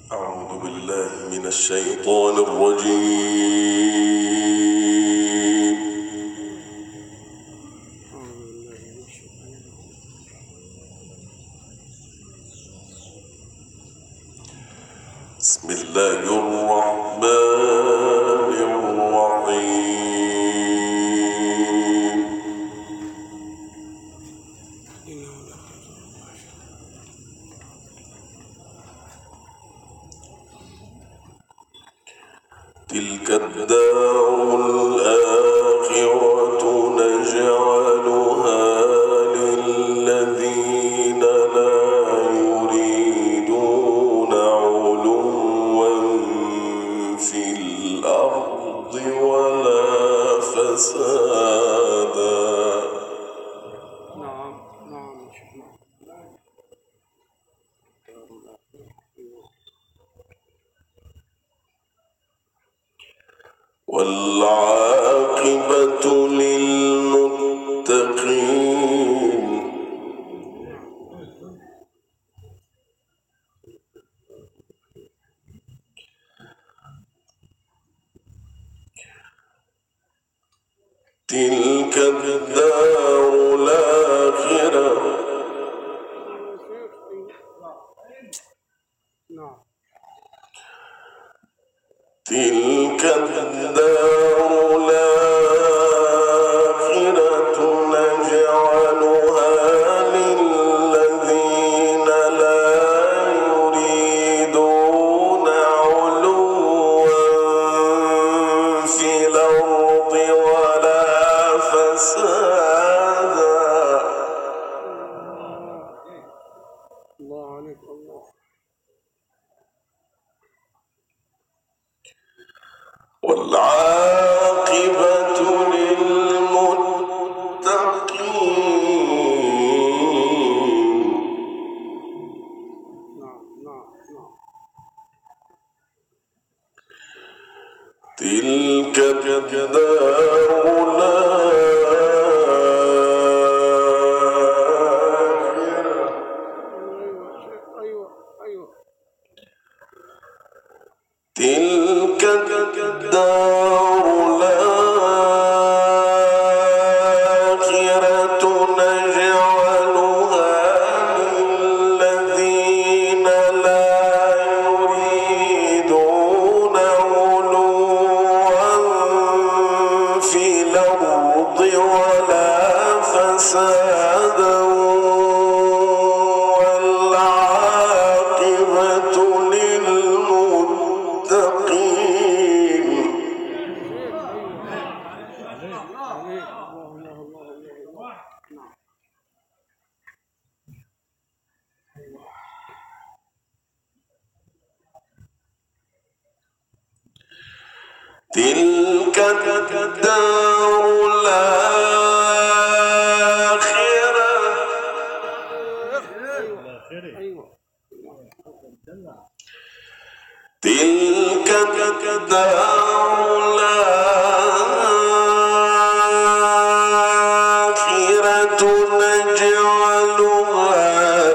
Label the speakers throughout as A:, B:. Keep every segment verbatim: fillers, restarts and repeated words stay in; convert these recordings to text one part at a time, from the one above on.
A: أعوذ بالله من الشيطان الرجيم. بسم الله الرحمن الرحيم. تلك الدار الآخرة نجعلها للذين لا يريدون علوا في الأرض ولا فسادا.
B: نعم نعم
A: والعاقبة للمتقين. تلك الدار الآخرة
B: نعم
A: تلك الدار الآخرة نجعلها للذين لا يريدون علوا في الأرض ولا فسادا.
B: الله عليك الله.
A: والعاقبة للمتقين.
B: نعم نعم نعم
A: تلك الدار الآخرة
B: أيوة أيوة
A: تلك الدار الآخرة نجعلها للذين لا يريدون علوا في الأرض ولا فسادا. والعاقبة للمتقين. تلك الدار الآخرة
B: أيوة
A: تلك الدار الآخرة نجعلها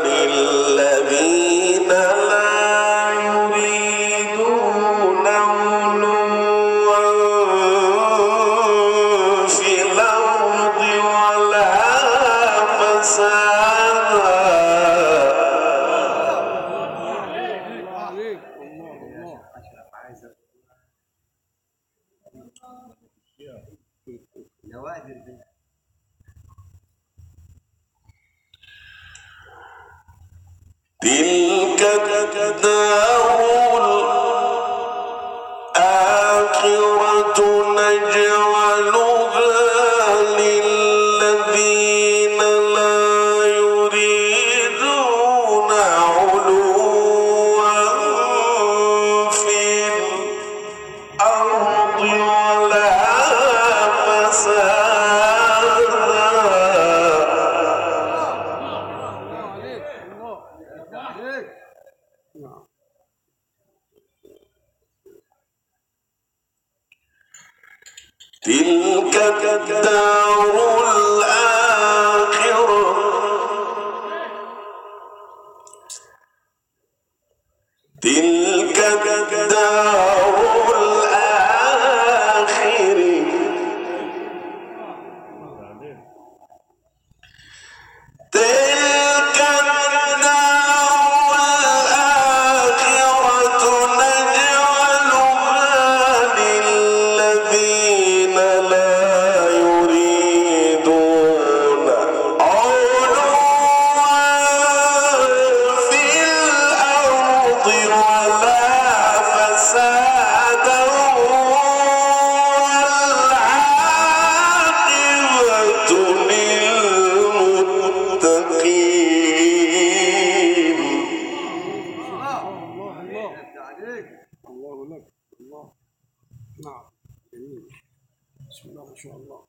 A: للذين لا يريدون علوا في الأرض ولا فسادا.
B: عليك الله الله.
A: تلك الدار الآخرة نجعلها للذين لا يريدون علوا في الأرض ولا فسادا.
B: عليك الله عليك. نعم
A: تلك الدار الآخرة تلك الدار الآخر تلك الدار الآخرة نجعلها للذين لا يريدون علوا في الأرض ولا فسادا والعاقبة للمتقين.
B: الله الله عليك. الله لك. الله. نعم. جميل. بسم الله ما شاء الله.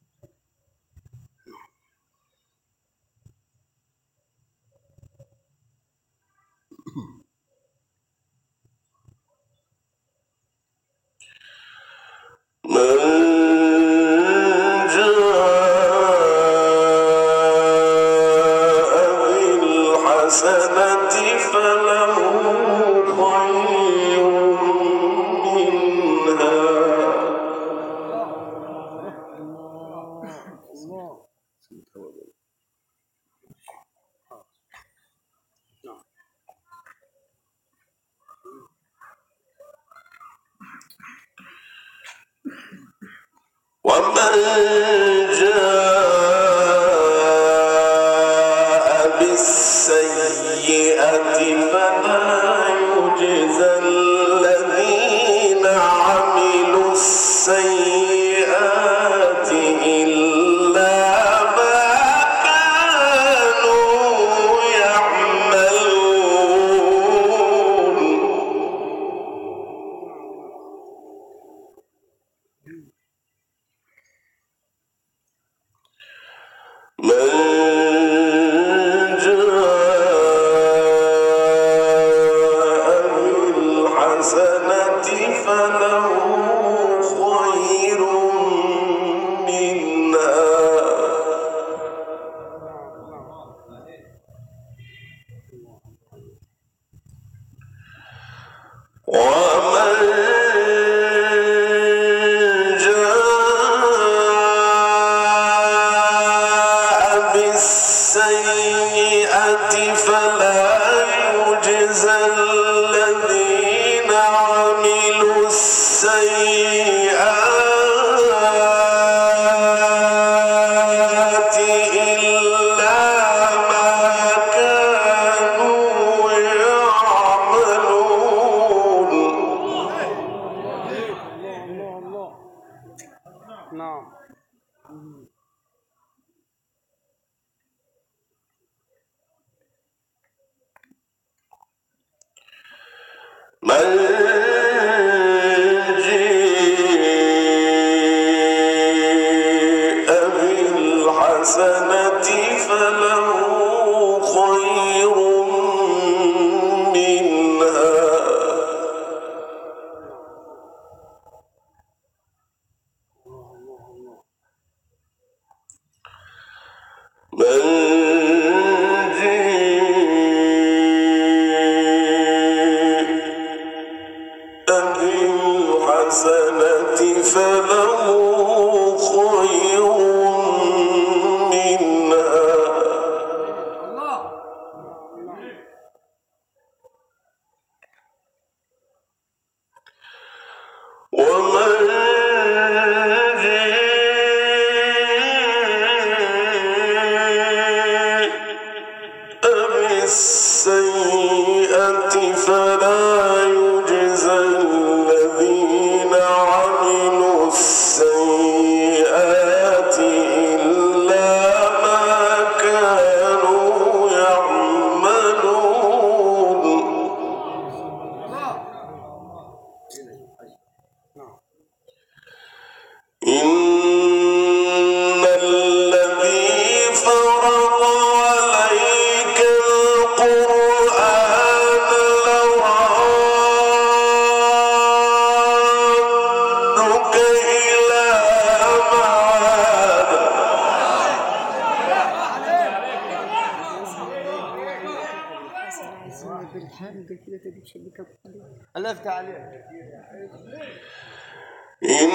A: من جاء بالحسنة فله خير منها
B: الله. نعم.
A: ومن جاء بالسيئة فلا يجزى الذين عملوا السيئات إلا ما كانوا يعملون. من جاء بالحسنة فله خير منها ومن جاء بالسيئة فلا يجزى الذين عملوا السيئات إلا ما كانوا يعملون.
B: الله الله. نعم.
A: من جاء بالحسنة فله خير منها من بالحسنة فله خير منها
B: الله.
A: ومن جاء بالسيئة فلا يجزى الذين عملوا السيئات إلا ما كانوا يعملون.
B: الله. نعم.
A: إن الذي فرض عليك القرآن لرادك
B: ألفت عليه.
A: إن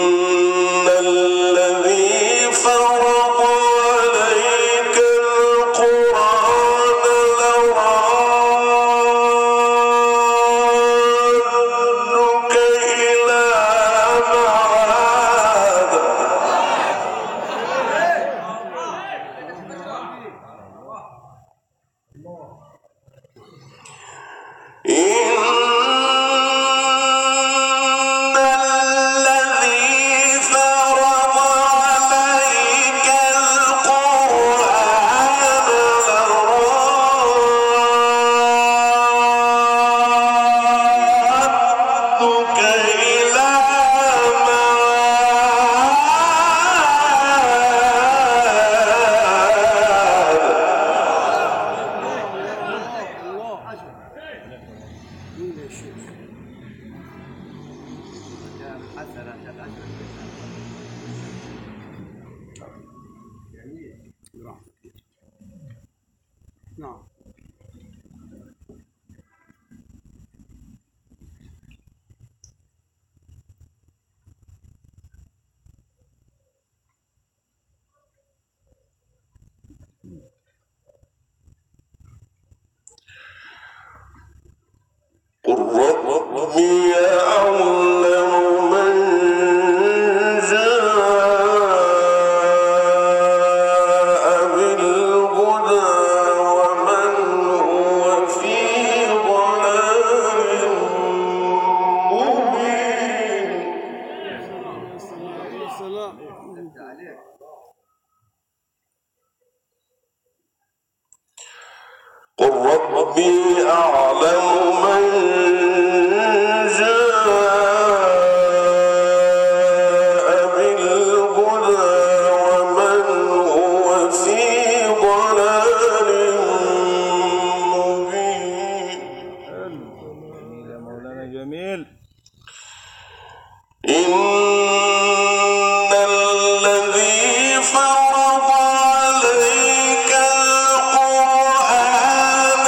A: الذي فرض عليك القرآن لرادك إلى معاد
B: نعم.
A: قل ربي أعلم من جاء بالهدى ومن هو في ضلال مبين. قل ربي أعلم من جاء بالهدى ومن هو في ضلال مبين.
C: جميل يا مولانا جميل.
A: إن الذي فرض عليك القرآن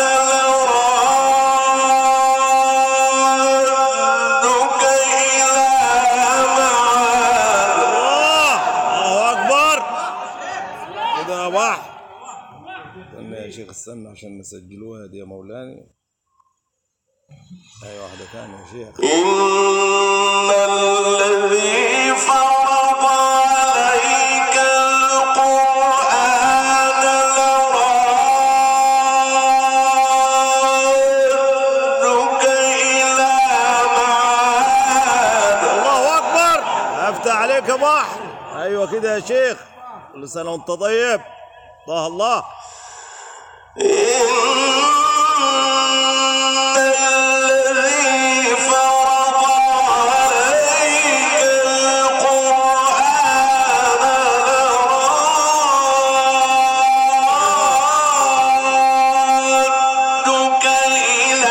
A: لرادك إلى معاد
C: الله أكبر. كده يا بحر. استنى يا شيخ استنى عشان نسجلوها دي يا مولانا. أي واحدة ثانية يا شيخ.
A: إن الذي فرض عليك القرآن لرادك إلى معاد
C: الله أكبر. أفتح عليك يا بحر. أيوة كده يا شيخ. كل سنة وأنت طيب. الله الله.
A: الذي فرض عليك القرآن لرادك إلى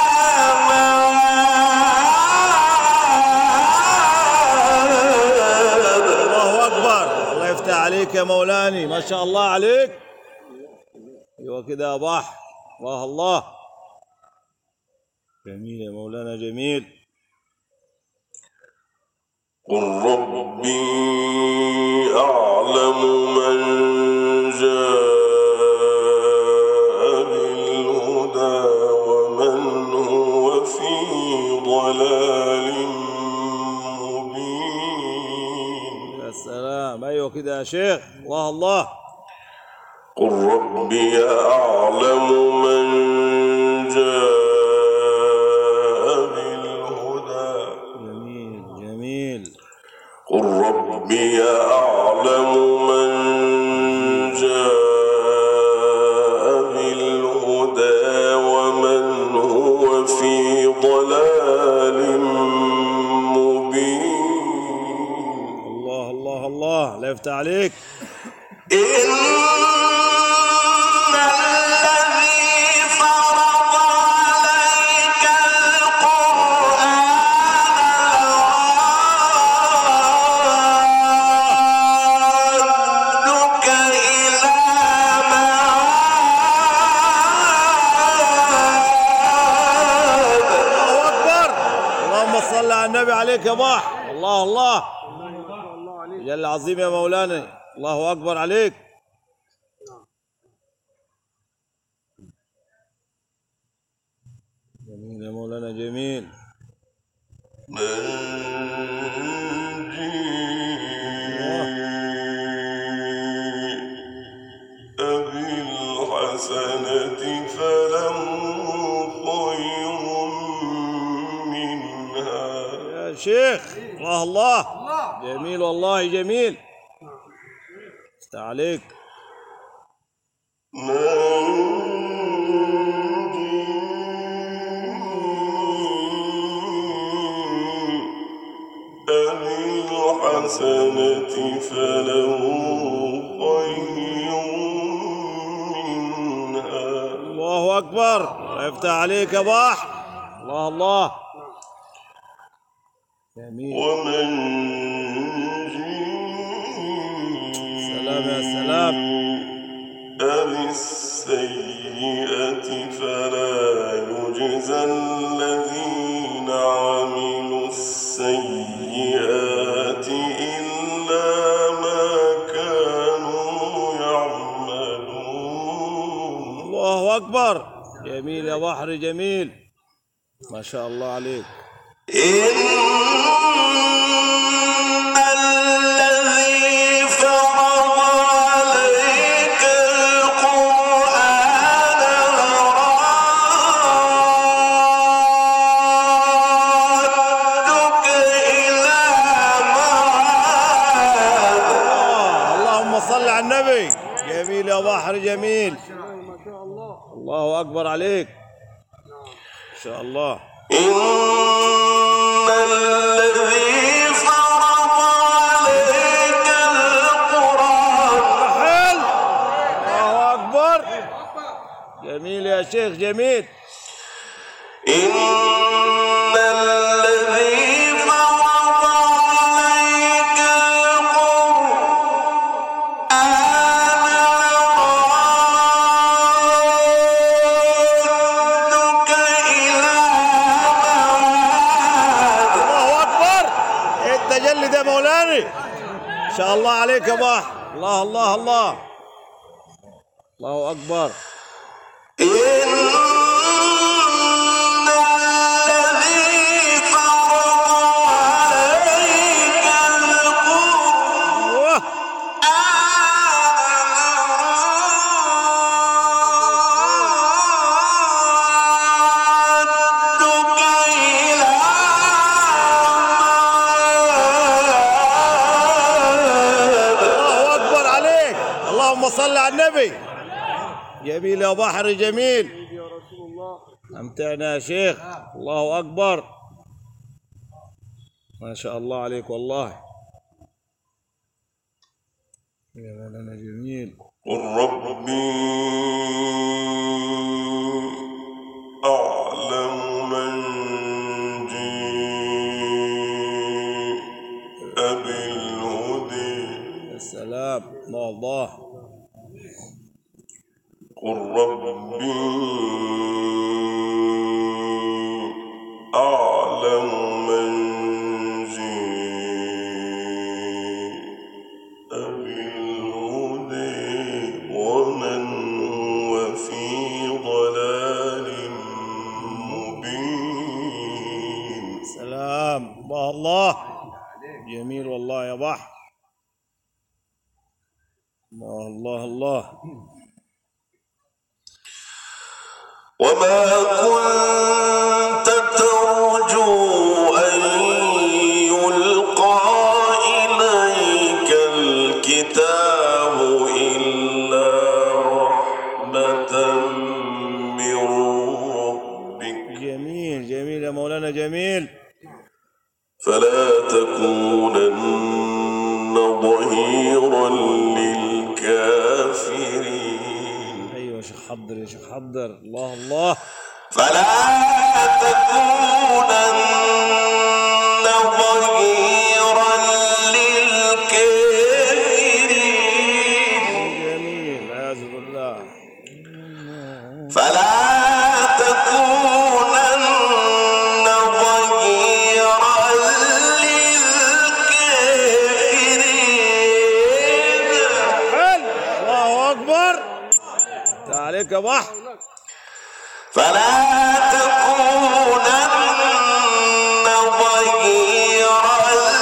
A: معاد
C: الله أكبر. الله يفتح عليك يا مولاني ما شاء الله عليك. أيوة كده يا بحر. الله الله. جميل يا مولانا جميل.
A: قل ربي أعلم من جاء بالهدى ومن هو في ضلال مبين.
C: يا سلام. أيوة كده يا شيخ. الله الله.
A: قل ربي أعلم من جاء بالهدى
C: جميل جميل.
A: قل ربي أعلم من جاء بالهدى ومن هو في ضلال مبين.
C: الله الله الله. لا يفتح عليك.
A: إن الذي فرض عليك القرآن لرادك إلى معاد
C: صل على النبي عليك يا بح. الله الله
B: الله عليك.
C: جل عظيم يا مولانا. الله أكبر عليك. جميل يا مولانا جميل.
A: من جاء بالحسنة فله خير منها.
C: يا شيخ الله الله جميل والله جميل. افتح عليك.
A: الحسنة فله خير منها.
C: الله أكبر. افتح عليك يا بح. الله الله جميل.
A: ومن
C: سلام يا سلام.
A: بالسيئة فلا يجزى الذين عملوا السيئات إلا ما كانوا يعملون.
C: الله أكبر. جميل يا بحر جميل ما شاء الله عليك.
A: إن الذي فرض عليك القرآن لرادك إلى معاد.
C: اللهم صل على النبي. جميل يا بحر جميل.
B: ما شاء الله.
C: الله أكبر عليك إن شاء الله.
A: إن الذي فرض عليك القرآن.
C: حل. الله أكبر. جميل يا شيخ جميل.
A: إن الذي فرض عليك القرآن إلى
C: الله أكبر. التجلد يا مولانا إن شاء الله عليك يا بحر. الله الله الله الله أكبر.
A: إن الذي فرض عليك
C: أيوه.
A: القرآن ردك إلى معاد.
C: الله أكبر عليك. اللهم صل على النبي. جميل يا بحر جميل.
B: يا رسول الله.
C: أمتعنا يا شيخ. الله أكبر ما شاء الله عليك والله يا مولانا جميل.
A: قل ربي أعلم من جاء بالهدى.
C: يا سلام الله الله.
A: قل ربي أعلم من جاء بالهدى ومن هو في ضلال مبين.
C: سلام الله الله جميل والله يا بحر. الله الله الله.
A: وما كنت ترجو أن يلقى إليك الكتاب إلا رحمة من ربك
C: جميل جميل يا مولانا جميل.
A: فلا تكونن ظهيرا للكافرين.
C: ايوه يا شيخ حضر يا شيخ حضر. الله الله.
A: فلا تكونن ظهيرا للكافرين.
C: جميل اعوذ بالله.
A: فلا تكونن ظهيرا
C: عليك يا بحر.
A: فلا تكونن ظهيرا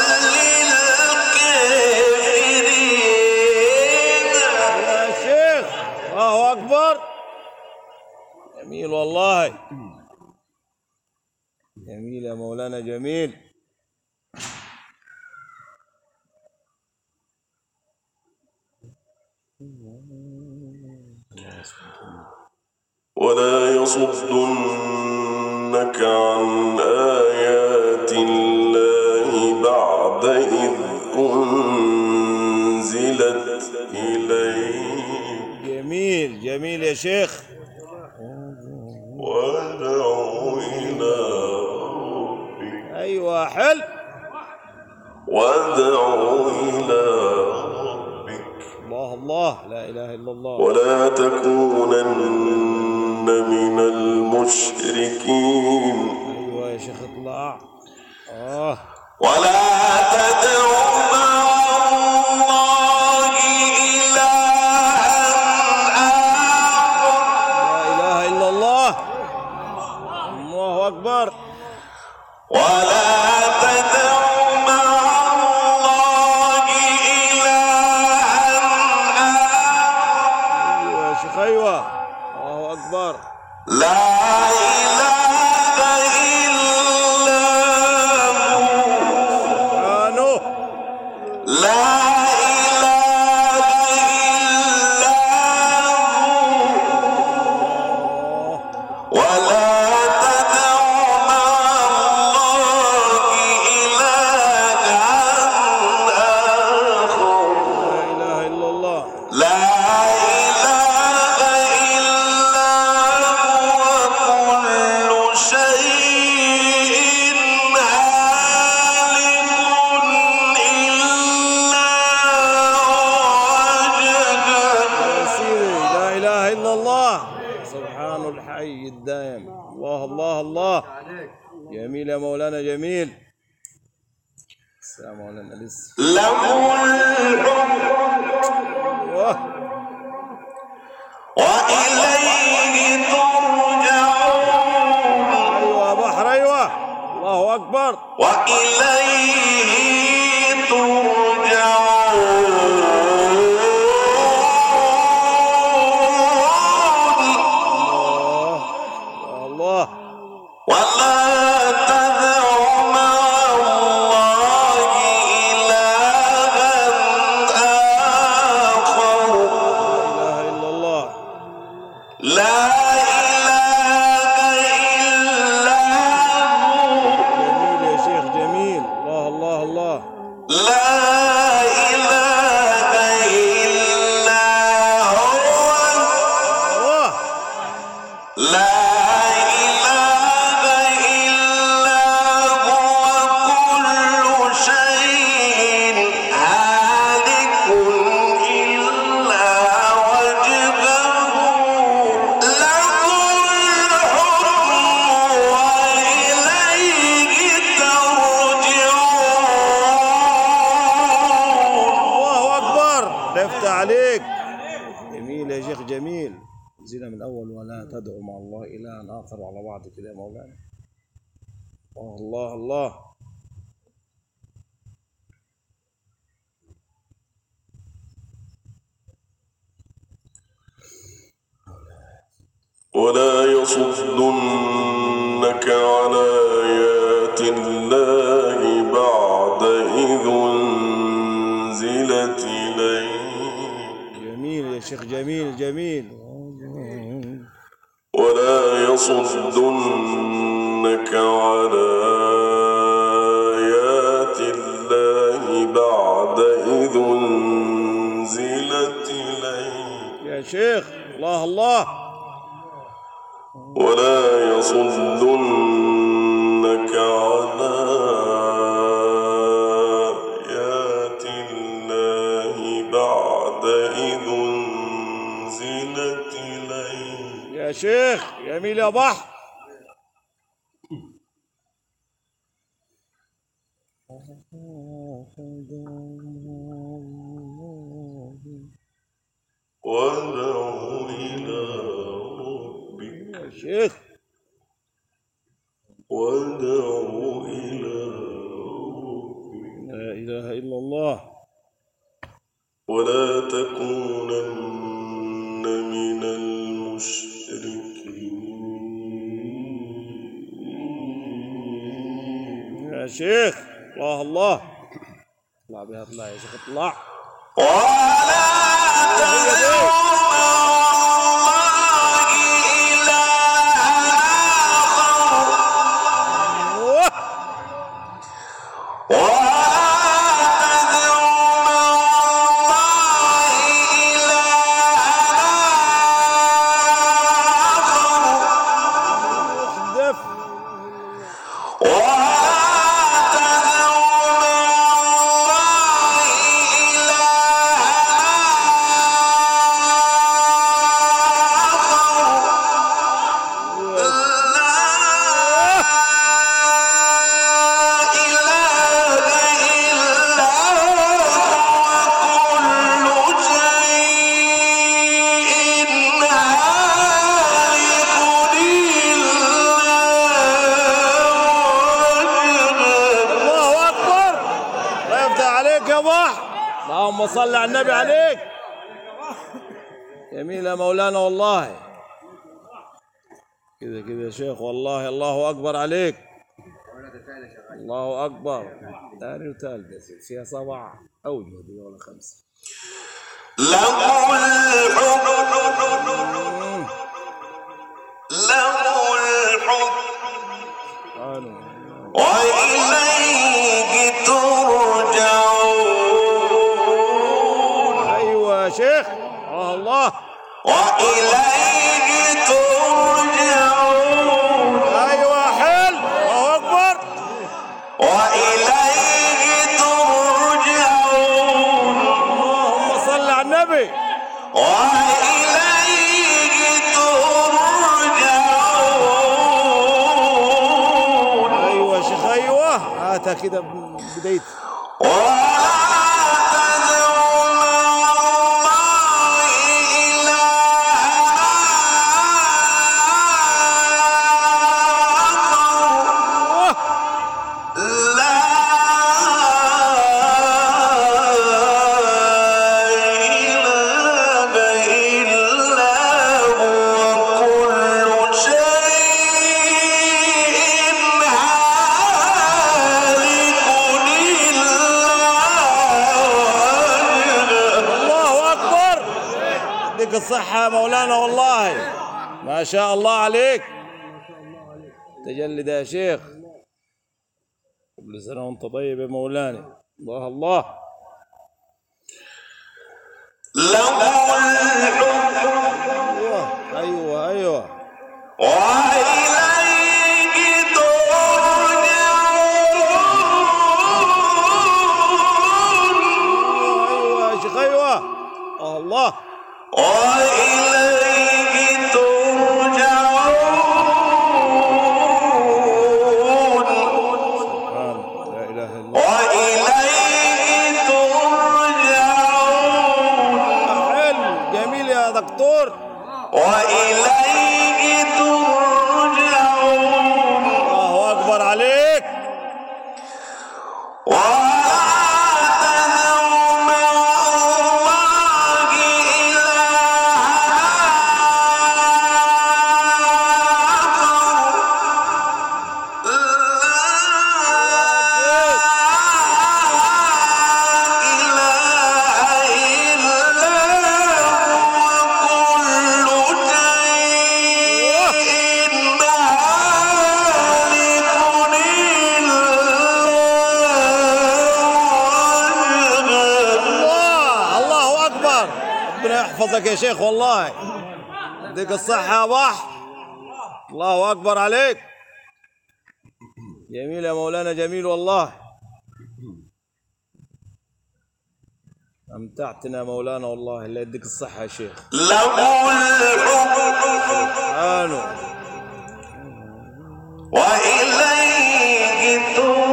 A: للكافرين.
C: يا شيخ الله أكبر. جميل والله، جميل يا مولانا جميل.
A: ولا يصدنك عن آيات الله بعد إذ أنزلت إليك.
C: جميل جميل يا شيخ.
A: وادع إلى ربك.
C: أيوة حل.
A: وادع إلى ربك.
C: الله الله لا إله إلا الله.
A: ولا تكونن من المشركين.
C: أيوة يا شيخ اطلع. آه.
A: ولا تدع مع الله إلها آخر.
C: لا إله إلا الله. الله أكبر.
A: ولا تدع مع الله إلها آخر.
C: أيوة يا شيخ أيوة. الله أكبر.
A: لا إله إلا هو.
C: سبحانه.
A: لا إله إلا هو. ولا تدع مع الله إلها آخر.
C: لا إله إلا الله.
A: لا إله إلا هو. كل شيء هالك إلا وجهه.
C: يا سيدي لا إله إلا الله. سبحان الحي الدائم. الله الله الله. جميل يا مولانا جميل. السلام علينا لسه.
A: له الحكم
C: أيوة.
A: وإليه ترجعون.
C: أيوة يا بحر أيوة. الله أكبر.
A: وإليه ترجعون.
C: الله الله.
A: ولا تدع مع الله إلها آخر.
C: لا إله إلا الله.
A: لا إله إلا هو.
C: جميل يا شيخ جميل. الله الله الله.
A: لا إله إلا هو.
C: الله.
A: لا إله إلا هو. كل شيء هالك إلا وجهه. له الحكم وإليه ترجعون.
C: الله أكبر. لفت عليك. جميل يا شيخ جميل. زينا من الأول. ولا تدعو مع الله إلها آخر على بعض كده يا مولانا. الله الله.
A: ولا يصدنك عن آيات الله بعد إذ أنزلت إليك.
C: جميل يا شيخ جميل جميل.
A: ولا يصدنك على آيات الله بعد إذ أنزلت إليك.
C: يا شيخ الله الله.
A: ولا يصدنك على آيات الله بعد إذ أنزلت إليك.
C: يا شيخ جميل يا بحر.
A: وادع إلى
C: شيخ.
A: وادع إلى
C: لا إله إلا الله.
A: ولا تكونن من المشركين.
C: يا شيخ الله الله. اطلع بها اطلع يا شيخ اطلع.
A: ولا تدعوا
C: اللهم صل على النبي عليك. جميل يا مولانا والله. كذا كذا يا شيخ والله. الله أكبر عليك. الله أكبر. ثاني وثالث فيها سبع أوجه دي ولا خمسة.
A: له الحكم له الحكم وإليه ترجعون.
C: أيوة يا شيخ الله.
A: وإليه ترجعون.
C: أيوة حل. الله أكبر.
A: وإليه ترجعون.
C: اللهم صل على النبي.
A: وإليه ترجعون.
C: أيوة يا شيخ أيوة. هاتها كده بداية. الصحة مولانا والله. ما شاء الله عليك. تجلد يا شيخ. كل سنة وانت طيب يا مولانا. الله الله.
A: له الحكم.
C: ايوه ايوه ايوه.
A: وإليه ترجعون.
C: ايوه يا شيخ ايوه. الله.
A: وإليه ترجعون.
C: سبحان لا إله إلا الله.
A: وإليه ترجعون.
C: حلو جميل يا دكتور.
A: وإليه ترجعون.
C: الله أكبر عليك. يحفظك يا شيخ والله. يديك الصحة يا بح. الله أكبر عليك. جميل يا مولانا جميل والله. أمتعتنا مولانا والله. الله يديك الصحة يا شيخ.
A: له
C: آنو.
A: وإليه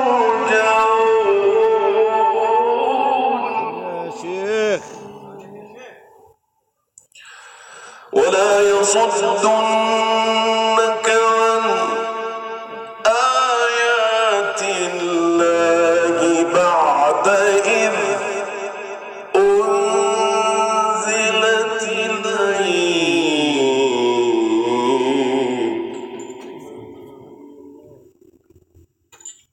A: ترجعون.
C: يا شيخ.
A: ولا يصدنكم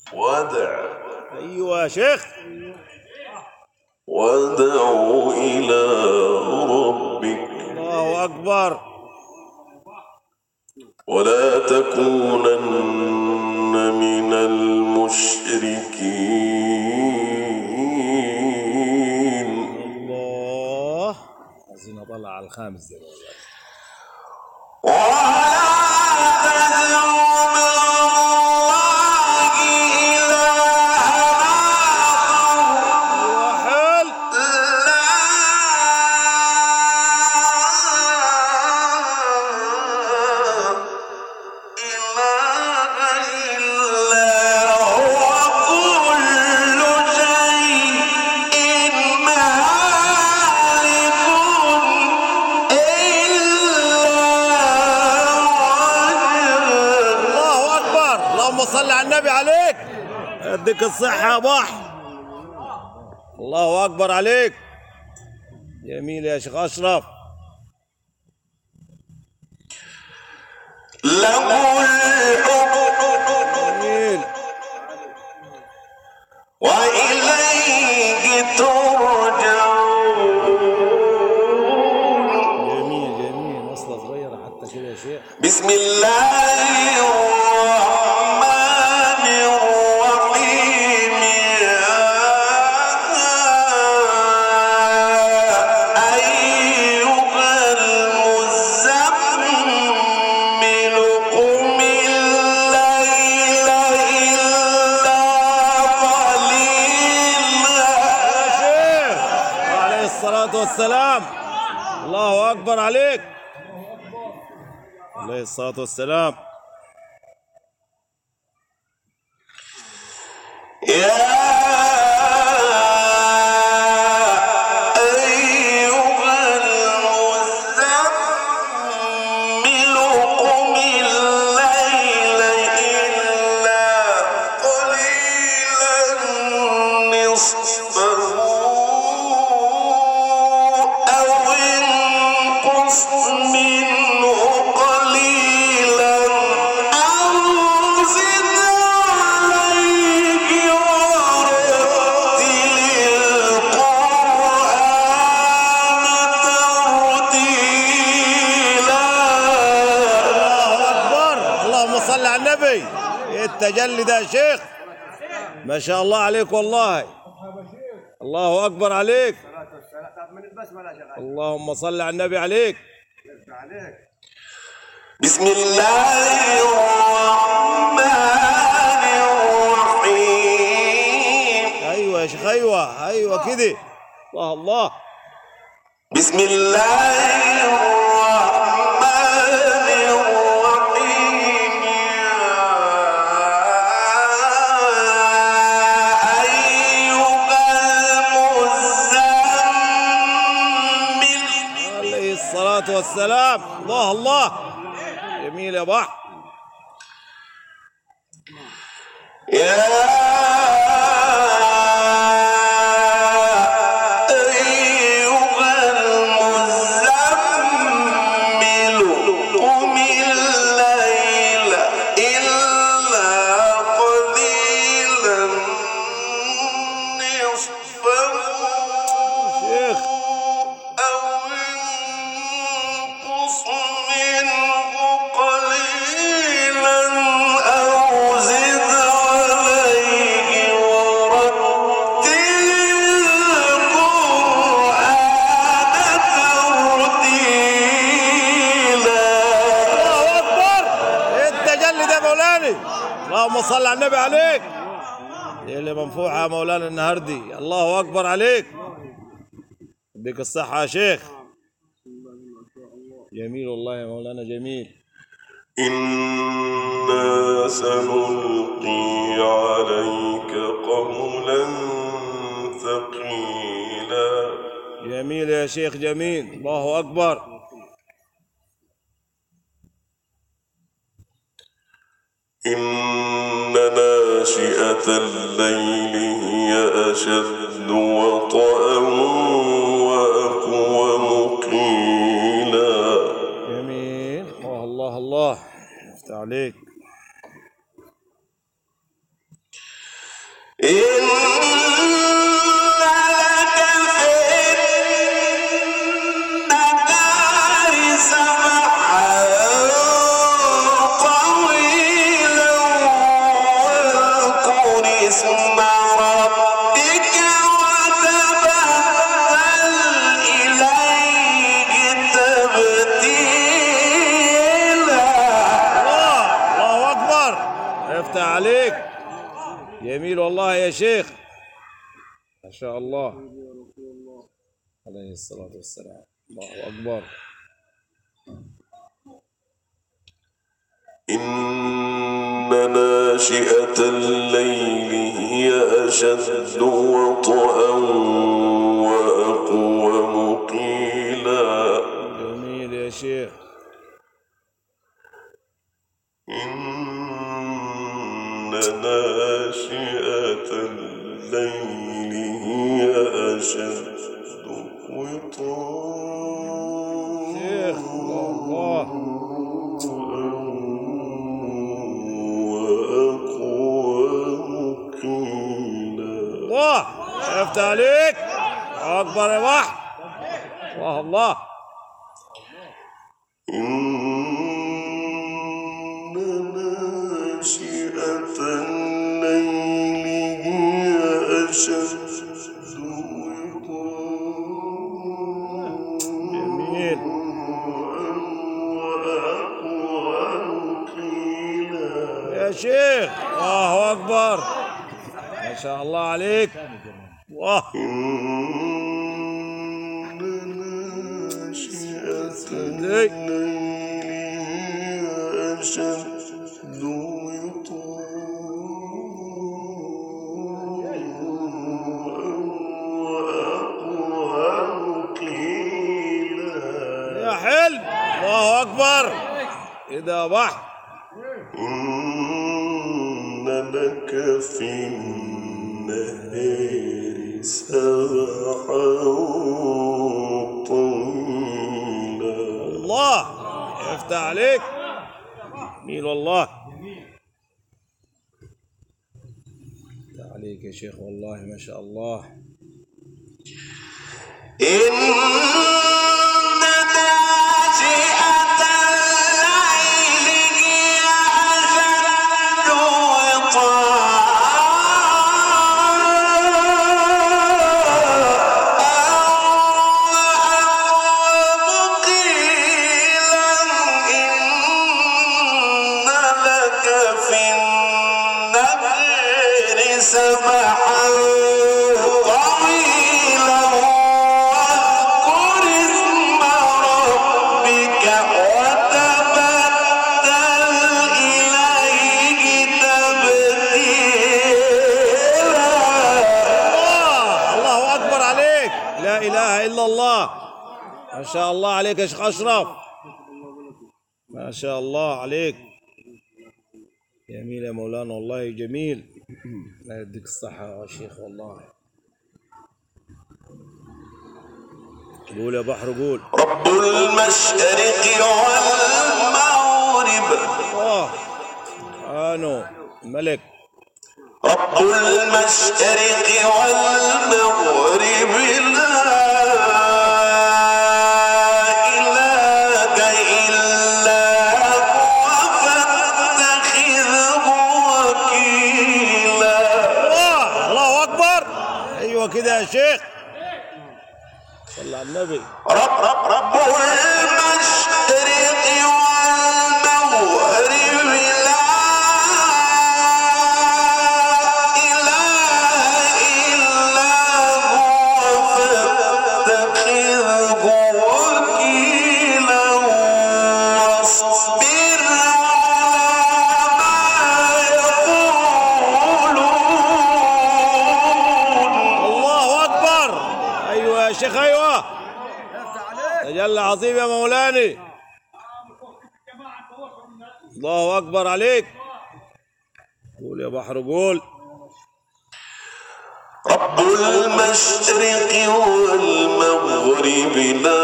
A: ودع
C: أيوة يا شيخ.
A: ودع إلى ربك
C: الله أكبر.
A: ولا تكونن من المشركين.
C: الله. عايزين نطلع على الخامس ده. صل على النبي عليك. يديك الصحة يا بحر. الله أكبر عليك. جميل يا شيخ أشرف.
A: له الحكم
C: جميل
A: وإليه ترجعون.
C: جميل جميل. وصلة صغيرة حتى كده يا شيخ.
A: بسم الله الرحمن الرحيم. أيها المزمل قم الليل إلا قليلا.
C: يا شيخ عليه الصلاة والسلام. الله أكبر عليك. عليه الصلاة والسلام.
A: يا أيها المزمل قم الليل إلا قليلا نصفه أو انقص منه قليلا أو زد عليه ورتل القرآن ترتيلا.
C: الله أكبر. اللهم صل على النبي. إيه التجلي ده يا شيخ. ما شاء الله عليك والله. الله أكبر عليك. اللهم صل على النبي عليك.
A: بسم الله الرحمن الرحيم.
C: أيوة يا شيخ. أيوة أيوة كده. الله الله.
A: بسم الله الرحمن الرحيم. أيها المزمل.
C: عليه الصلاة والسلام. الله الله. جميل يا بحر.
A: يا أيها المزمل قم الليل إلا قليلا نصفه
C: شيخ
A: أو انقص منه قليلا أو زد عليه ورتل القرآن ترتيلا.
C: الله أكبر. إيه التجلي ده مولاني. اللهم صل على النبي عليك. إيه اللي منفوعة يا مولانا النهاردي. الله أكبر عليك. يديك الصحة يا شيخ. جميل والله يا مولانا جميل.
A: إنا سنلقي عليك قولا ثقيلا.
C: جميل يا شيخ جميل. الله أكبر.
A: إن ناشئة الليل هي أشد وطئا وأقوم قيلا.
C: جميل. الله الله الله. يفتح عليك.
A: إن لك في النهار سبحا طويلا واذكر اسم ربك وتبتل إليه تبتيلا.
C: الله الله أكبر. افتح عليك. جميل والله يا شيخ، ما شاء الله عليه الصلاة والسلام. الله أكبر.
A: إن ناشئة الليل هي أشد وطئا وأقوم قيلا.
C: جميل يا شيخ.
A: إن ناشئة الليل هي أشد وطئا
C: شيخ الله
A: وأقوم قيلا.
C: الله. افتح عليك. أكبر يا واحد. الله الله.
A: إن ناشئة الليل هي أشد وطئا
C: جميل
A: وأقوم قيلا.
C: يا شيخ. الله أكبر. ما شاء الله عليك. الله.
A: إن ناشئة
C: ليك.
A: الليل هي أشد وطئا وأقوم قيلا.
C: يا حلو. الله أكبر. إذا بحر.
A: إن لك في النهار سبحا طويلا.
C: الله يفتح عليك. جميل والله. يفتح عليك يا شيخ والله ما شاء الله.
A: إن ناشئة الليل هي أشد وطئا قيلا. إن لك في النهار سبحا طويلا واذكر اسم ربك وتبتل إليه تبتيلا.
C: الله الله أكبر عليك. لا إله إلا الله. ما شاء الله عليك يا شيخ أشرف. ما شاء الله عليك. جميل يا مولانا والله جميل. لا يديك الصحة يا شيخ والله. قول يا بحر قول.
A: رب المشرق والمغرب.
C: الله آنو ملك.
A: رب المشرق والمغرب لا إله إلا هو فاتخذه وكيلا.
C: الله الله أكبر. أيوة كده يا شيخ. صلى على النبي.
A: رب رب رب المشرق والمغرب لا إله إلا هو فاتخذه وكيلا واصبر على ما يقولون.
C: الله أكبر. أيوة يا شيخ أيوة. تجلى عظيم يا مولاني. الله أكبر عليك. قول يا بحر قول.
A: رب المشرق والمغرب لا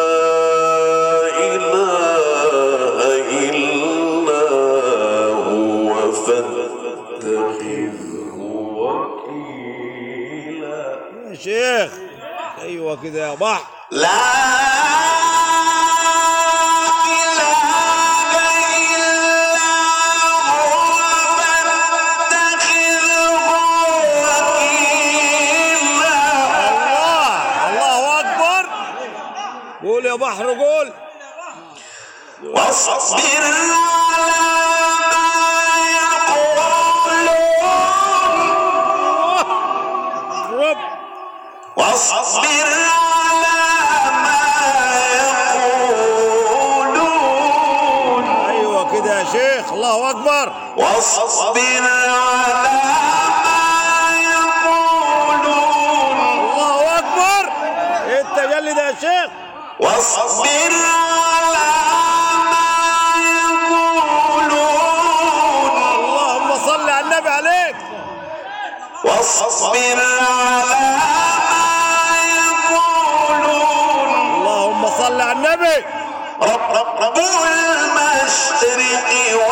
A: إله إلا هو فاتخذه وكيلا.
C: شيخ. ايوه كده يا بحر.
A: لا
C: قول يا بحر قول.
A: واصبر على ما يقولون
C: رب
A: واصبر على ما يقولون.
C: ايوه كده يا شيخ. الله اكبر.
A: واصبر على ما يقولون.
C: الله اكبر. التجلي ده يا شيخ.
A: واصبر على ما يقولون.
C: اللهم صل على النبي عليك.
A: واصبر على ما يقولون.
C: اللهم صل على النبي.
A: رب رب المشرق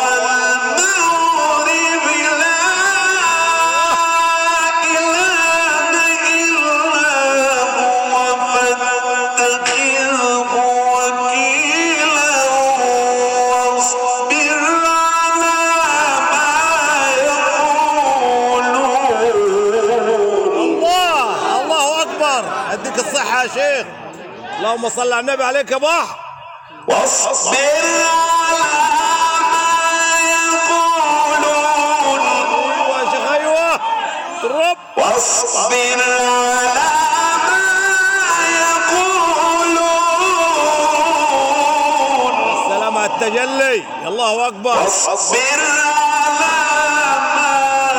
A: والمغرب لا إله إلا هو فاتخذه وكيلا واصبر على ما يقولون.
C: الله الله اكبر. اديك الصحة يا شيخ. اللهم صل على النبي عليك يا بحر.
A: واصبر على ما يقولون.
C: ايوه يا شيخ ايوه. الرب.
A: واصبر على ما يقولون.
C: السلام على التجلي. الله اكبر.
A: واصبر على ما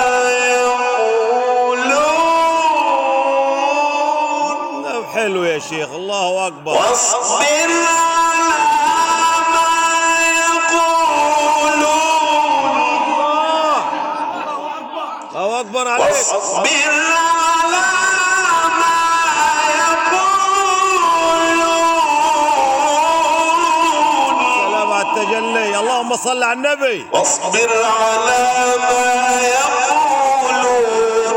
A: يقولون.
C: حلو يا شيخ. الله اكبر.
A: واصبر على ما يقولون.
C: الله اكبر عليك.
A: واصبر على ما يقولون.
C: سلام على التجلي. اللهم صل على النبي.
A: واصبر على ما يقولون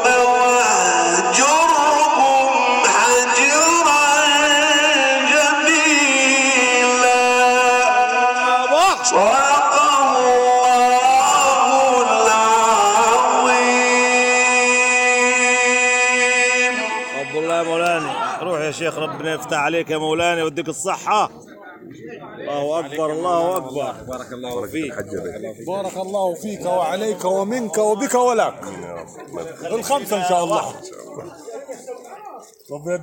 A: واهجرهم هجرا جميلا. صدق الله العظيم.
C: عبد الله يا مولانا. روح يا شيخ. ربنا يفتح عليك يا مولانا ويديك الصحة. الله أكبر. الله أكبر.
D: بارك الله فيك.
B: بارك الله فيك وعليك ومنك وبك ولك. الخمسة إن شاء الله.